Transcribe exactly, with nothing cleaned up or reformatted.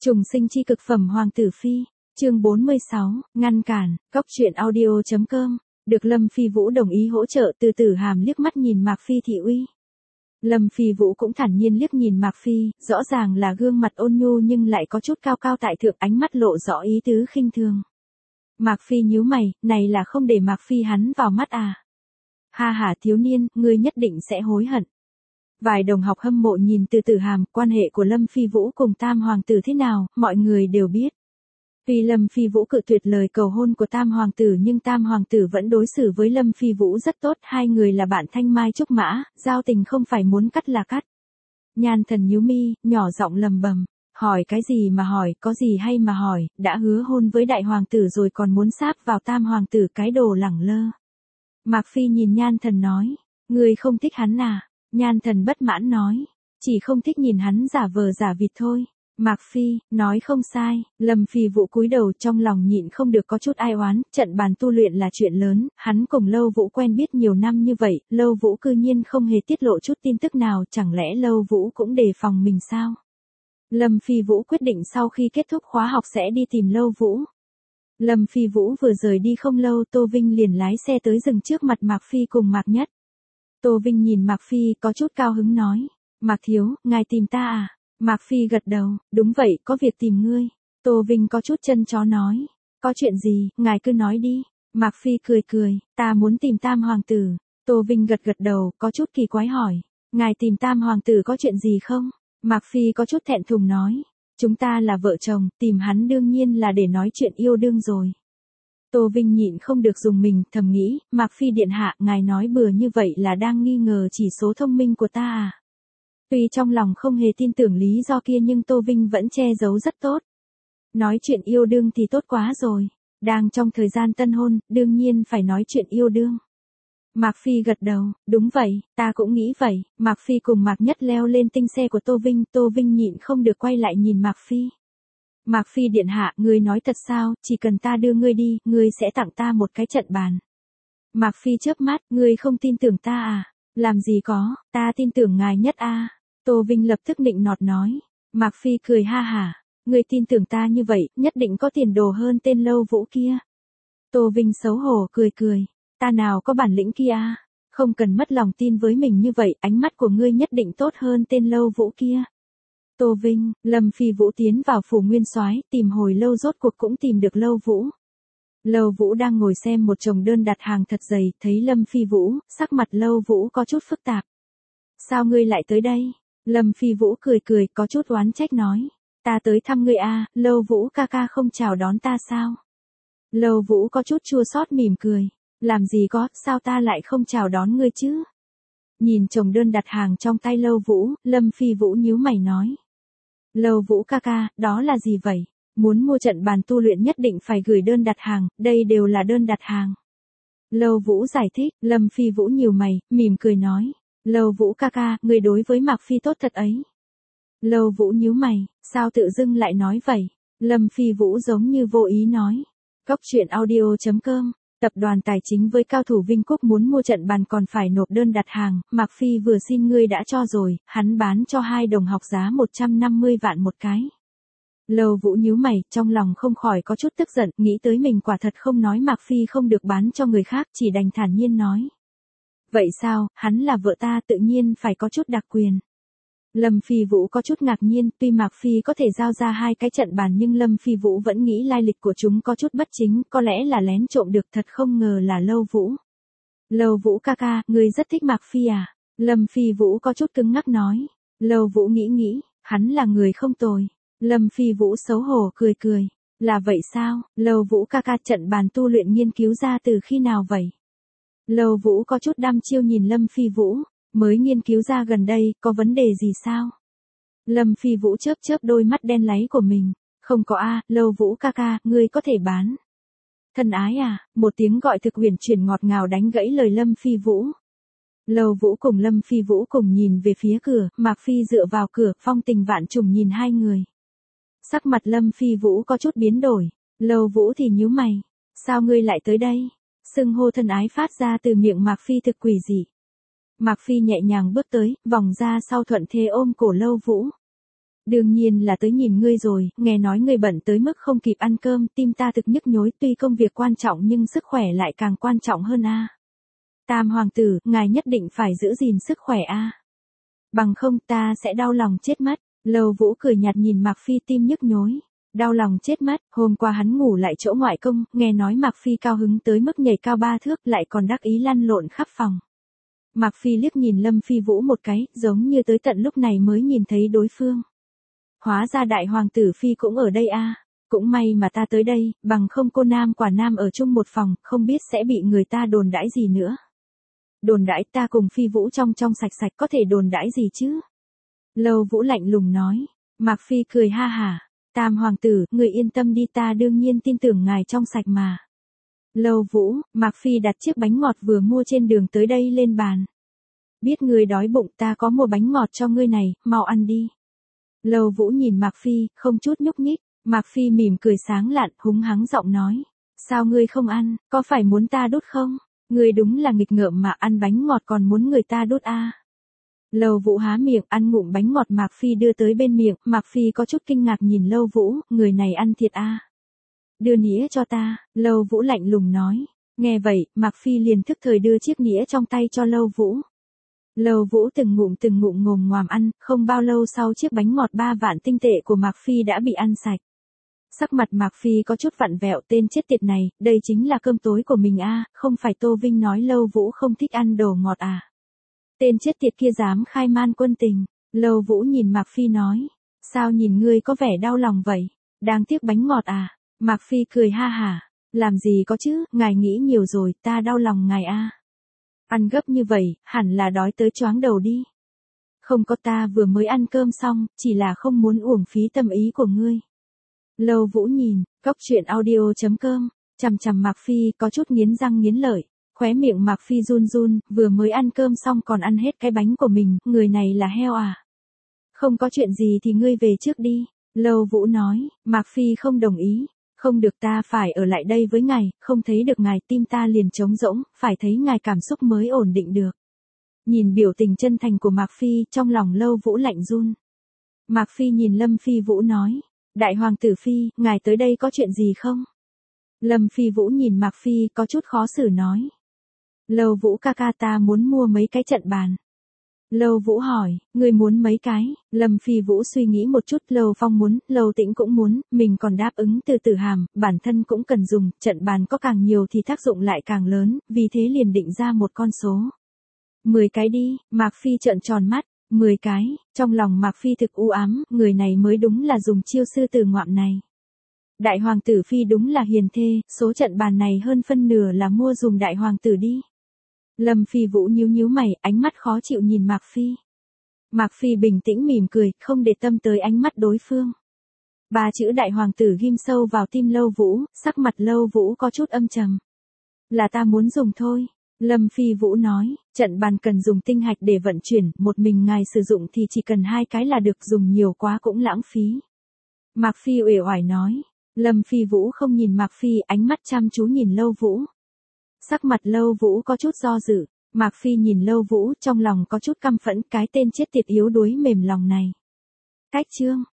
Trùng sinh chi cực phẩm Hoàng tử Phi, chương bốn mươi sáu, ngăn cản, góc truyện audio.com, được Lâm Phi Vũ đồng ý hỗ trợ. Từ Tử Hàm liếc mắt nhìn Mạc Phi thị uy. Lâm Phi Vũ cũng thản nhiên liếc nhìn Mạc Phi, rõ ràng là gương mặt ôn nhu nhưng lại có chút cao cao tại thượng, ánh mắt lộ rõ ý tứ khinh thường. Mạc Phi nhíu mày, này là không để Mạc Phi hắn vào mắt à? Ha ha thiếu niên, ngươi nhất định sẽ hối hận. Vài đồng học hâm mộ nhìn Từ Tử Hàm, quan hệ của Lâm Phi Vũ cùng Tam Hoàng tử thế nào, mọi người đều biết. Tuy Lâm Phi Vũ cự tuyệt lời cầu hôn của Tam Hoàng tử nhưng Tam Hoàng tử vẫn đối xử với Lâm Phi Vũ rất tốt, hai người là bạn thanh mai trúc mã, giao tình không phải muốn cắt là cắt. Nhan Thần nhíu mi, nhỏ giọng lầm bầm, hỏi cái gì mà hỏi, có gì hay mà hỏi, đã hứa hôn với Đại Hoàng tử rồi còn muốn sáp vào Tam Hoàng tử, cái đồ lẳng lơ. Mạc Phi nhìn Nhan Thần nói, ngươi không thích hắn à? Nhan Thần bất mãn nói, chỉ không thích nhìn hắn giả vờ giả vịt thôi. Mạc Phi, nói không sai. Lâm Phi Vũ cúi đầu, trong lòng nhịn không được có chút ai oán, trận bàn tu luyện là chuyện lớn, hắn cùng Lâu Vũ quen biết nhiều năm như vậy, Lâu Vũ cư nhiên không hề tiết lộ chút tin tức nào, chẳng lẽ Lâu Vũ cũng đề phòng mình sao? Lâm Phi Vũ quyết định sau khi kết thúc khóa học sẽ đi tìm Lâu Vũ. Lâm Phi Vũ vừa rời đi không lâu, Tô Vinh liền lái xe tới dừng trước mặt Mạc Phi cùng Mạc Nhất. Tô Vinh nhìn Mạc Phi có chút cao hứng nói, Mạc thiếu, ngài tìm ta à? Mạc Phi gật đầu, đúng vậy, có việc tìm ngươi. Tô Vinh có chút chân chó nói, có chuyện gì, ngài cứ nói đi. Mạc Phi cười cười, ta muốn tìm Tam Hoàng tử. Tô Vinh gật gật đầu, có chút kỳ quái hỏi, ngài tìm Tam Hoàng tử có chuyện gì không? Mạc Phi có chút thẹn thùng nói, chúng ta là vợ chồng, tìm hắn đương nhiên là để nói chuyện yêu đương rồi. Tô Vinh nhịn không được dùng mình, thầm nghĩ, Mạc Phi điện hạ, ngài nói bừa như vậy là đang nghi ngờ chỉ số thông minh của ta à? Tuy trong lòng không hề tin tưởng lý do kia nhưng Tô Vinh vẫn che giấu rất tốt. Nói chuyện yêu đương thì tốt quá rồi. Đang trong thời gian tân hôn, đương nhiên phải nói chuyện yêu đương. Mạc Phi gật đầu, đúng vậy, ta cũng nghĩ vậy. Mạc Phi cùng Mạc Nhất leo lên tinh xe của Tô Vinh, Tô Vinh nhịn không được quay lại nhìn Mạc Phi. Mạc Phi điện hạ, ngươi nói thật sao, chỉ cần ta đưa ngươi đi, ngươi sẽ tặng ta một cái trận bàn. Mạc Phi chớp mắt, ngươi không tin tưởng ta à? Làm gì có, ta tin tưởng ngài nhất a. À? Tô Vinh lập tức nịnh nọt nói. Mạc Phi cười ha hả, ngươi tin tưởng ta như vậy, nhất định có tiền đồ hơn tên Lâu Vũ kia. Tô Vinh xấu hổ cười cười, ta nào có bản lĩnh kia à? Không cần mất lòng tin với mình như vậy, ánh mắt của ngươi nhất định tốt hơn tên Lâu Vũ kia. Tô Vinh, Lâm Phi Vũ tiến vào phủ Nguyên Soái, tìm hồi lâu rốt cuộc cũng tìm được Lâu Vũ. Lâu Vũ đang ngồi xem một chồng đơn đặt hàng thật dày, thấy Lâm Phi Vũ, sắc mặt Lâu Vũ có chút phức tạp. Sao ngươi lại tới đây? Lâm Phi Vũ cười cười, có chút oán trách nói. Ta tới thăm ngươi à, Lâu Vũ ca ca không chào đón ta sao? Lâu Vũ có chút chua xót mỉm cười. Làm gì có, sao ta lại không chào đón ngươi chứ? Nhìn chồng đơn đặt hàng trong tay Lâu Vũ, Lâm Phi Vũ nhíu mày nói. Lâu Vũ ca ca, đó là gì vậy? Muốn mua trận bàn tu luyện nhất định phải gửi đơn đặt hàng, đây đều là đơn đặt hàng. Lâu Vũ giải thích, Lâm Phi Vũ nhíu mày, mỉm cười nói. Lâu Vũ ca ca, người đối với Mạc Phi tốt thật ấy. Lâu Vũ nhíu mày, sao tự dưng lại nói vậy? Lâm Phi Vũ giống như vô ý nói. Góc truyện audio.com, tập đoàn tài chính với cao thủ Vinh Quốc muốn mua trận bàn còn phải nộp đơn đặt hàng, Mạc Phi vừa xin ngươi đã cho rồi, hắn bán cho hai đồng học giá một trăm năm mươi vạn một cái. Lâu Vũ nhíu mày, trong lòng không khỏi có chút tức giận, nghĩ tới mình quả thật không nói Mạc Phi không được bán cho người khác, chỉ đành thản nhiên nói. Vậy sao, hắn là vợ ta tự nhiên phải có chút đặc quyền. Lâm Phi Vũ có chút ngạc nhiên, tuy Mạc Phi có thể giao ra hai cái trận bàn nhưng Lâm Phi Vũ vẫn nghĩ lai lịch của chúng có chút bất chính, có lẽ là lén trộm được, thật không ngờ là Lâu Vũ. Lâu Vũ ca ca, ngươi rất thích Mạc Phi à? Lâm Phi Vũ có chút cứng ngắc nói. Lâu Vũ nghĩ nghĩ, hắn là người không tồi. Lâm Phi Vũ xấu hổ cười cười. Là vậy sao, Lâu Vũ ca ca, trận bàn tu luyện nghiên cứu ra từ khi nào vậy? Lâu Vũ có chút đăm chiêu nhìn Lâm Phi Vũ, mới nghiên cứu ra gần đây, có vấn đề gì sao? Lâm Phi Vũ chớp chớp đôi mắt đen láy của mình, không có a, Lâu Vũ ca ca, ngươi có thể bán. Thân ái à, một tiếng gọi thực huyền chuyển ngọt ngào đánh gãy lời Lâm Phi Vũ. Lâu Vũ cùng Lâm Phi Vũ cùng nhìn về phía cửa, Mạc Phi dựa vào cửa, phong tình vạn trùng nhìn hai người. Sắc mặt Lâm Phi Vũ có chút biến đổi, Lâu Vũ thì nhíu mày, sao ngươi lại tới đây? Xưng hô thân ái phát ra từ miệng Mạc Phi thực quỷ dị. Mạc Phi nhẹ nhàng bước tới, vòng ra sau thuận thế ôm cổ Lâu Vũ. Đương nhiên là tới nhìn ngươi rồi, nghe nói ngươi bận tới mức không kịp ăn cơm, tim ta thực nhức nhối, tuy công việc quan trọng nhưng sức khỏe lại càng quan trọng hơn a. Tam hoàng tử, ngài nhất định phải giữ gìn sức khỏe a. Bằng không ta sẽ đau lòng chết mất. Lâu Vũ cười nhạt nhìn Mạc Phi, tim nhức nhối. Đau lòng chết mất, hôm qua hắn ngủ lại chỗ ngoại công, nghe nói Mạc Phi cao hứng tới mức nhảy cao ba thước, lại còn đắc ý lăn lộn khắp phòng. Mạc Phi liếc nhìn Lâm Phi Vũ một cái, giống như tới tận lúc này mới nhìn thấy đối phương. Hóa ra đại hoàng tử Phi cũng ở đây a. Cũng may mà ta tới đây, bằng không cô nam quả nam ở chung một phòng, không biết sẽ bị người ta đồn đãi gì nữa. Đồn đãi ta cùng Phi Vũ trong trong sạch sạch, có thể đồn đãi gì chứ? Lâu Vũ lạnh lùng nói. Mạc Phi cười ha hả. Tam hoàng tử, người yên tâm đi, ta đương nhiên tin tưởng ngài trong sạch mà. Lâu Vũ, Mạc Phi đặt chiếc bánh ngọt vừa mua trên đường tới đây lên bàn. Biết ngươi đói bụng, ta có mua bánh ngọt cho ngươi này, mau ăn đi. Lâu Vũ nhìn Mạc Phi, không chút nhúc nhích. Mạc Phi mỉm cười sáng lạn, húng hắng giọng nói. Sao ngươi không ăn, có phải muốn ta đút không? Ngươi đúng là nghịch ngợm mà, ăn bánh ngọt còn muốn người ta đút a. À. Lâu Vũ há miệng ăn ngụm bánh ngọt Mạc Phi đưa tới bên miệng, Mạc Phi có chút kinh ngạc nhìn Lâu Vũ, người này ăn thiệt a. À. Đưa nĩa cho ta, Lâu Vũ lạnh lùng nói. Nghe vậy, Mạc Phi liền thức thời đưa chiếc nĩa trong tay cho Lâu Vũ. Lâu Vũ từng ngụm từng ngụm ngồm ngoàm ăn, không bao lâu sau chiếc bánh ngọt ba vạn tinh tệ của Mạc Phi đã bị ăn sạch. Sắc mặt Mạc Phi có chút vặn vẹo, tên chết tiệt này, đây chính là cơm tối của mình a, à, không phải Tô Vinh nói Lâu Vũ không thích ăn đồ ngọt à. Tên chết tiệt kia dám khai man quân tình. Lâu Vũ nhìn Mạc Phi nói. Sao nhìn ngươi có vẻ đau lòng vậy? Đáng tiếc bánh ngọt à? Mạc Phi cười ha hả. Làm gì có chứ, ngài nghĩ nhiều rồi, ta đau lòng ngài a. À. Ăn gấp như vậy, hẳn là đói tới choáng đầu đi. Không có, ta vừa mới ăn cơm xong, chỉ là không muốn uổng phí tâm ý của ngươi. Lâu Vũ nhìn, cốc truyện audio chấm com, chằm chằm Mạc Phi, có chút nghiến răng nghiến lợi. Khóe miệng Mạc Phi run run, vừa mới ăn cơm xong còn ăn hết cái bánh của mình, người này là heo à? Không có chuyện gì thì ngươi về trước đi. Lâu Vũ nói. Mạc Phi không đồng ý. Không được, ta phải ở lại đây với ngài, không thấy được ngài tim ta liền trống rỗng, phải thấy ngài cảm xúc mới ổn định được. Nhìn biểu tình chân thành của Mạc Phi, trong lòng Lâu Vũ lạnh run. Mạc Phi nhìn Lâm Phi Vũ nói. Đại hoàng tử Phi, ngài tới đây có chuyện gì không? Lâm Phi Vũ nhìn Mạc Phi, có chút khó xử nói. Lâu Vũ ca ca, ta muốn mua mấy cái trận bàn. Lâu Vũ hỏi, ngươi muốn mấy cái? Lâm Phi Vũ suy nghĩ một chút, Lâu Phong muốn, Lâu Tĩnh cũng muốn, mình còn đáp ứng từ Tử Hàm, bản thân cũng cần dùng, trận bàn có càng nhiều thì tác dụng lại càng lớn, vì thế liền định ra một con số. mười cái đi. Mạc Phi trợn tròn mắt. mười cái, trong lòng Mạc Phi thực u ám, người này mới đúng là dùng chiêu sư tử ngoạm này. Đại hoàng tử Phi đúng là hiền thê, số trận bàn này hơn phân nửa là mua dùng đại hoàng tử đi. Lâm Phi Vũ nhíu nhíu mày, ánh mắt khó chịu nhìn Mạc Phi. Mạc Phi bình tĩnh mỉm cười, không để tâm tới ánh mắt đối phương. Ba chữ đại hoàng tử ghim sâu vào tim Lâu Vũ, sắc mặt Lâu Vũ có chút âm trầm. Là ta muốn dùng thôi. Lâm Phi Vũ nói, trận bàn cần dùng tinh hạch để vận chuyển, một mình ngài sử dụng thì chỉ cần hai cái là được, dùng nhiều quá cũng lãng phí. Mạc Phi uể oải nói. Lâm Phi Vũ không nhìn Mạc Phi, ánh mắt chăm chú nhìn Lâu Vũ. Sắc mặt Lâu Vũ có chút do dự, Mạc Phi nhìn Lâu Vũ, trong lòng có chút căm phẫn, cái tên chết tiệt yếu đuối mềm lòng này. Cách chương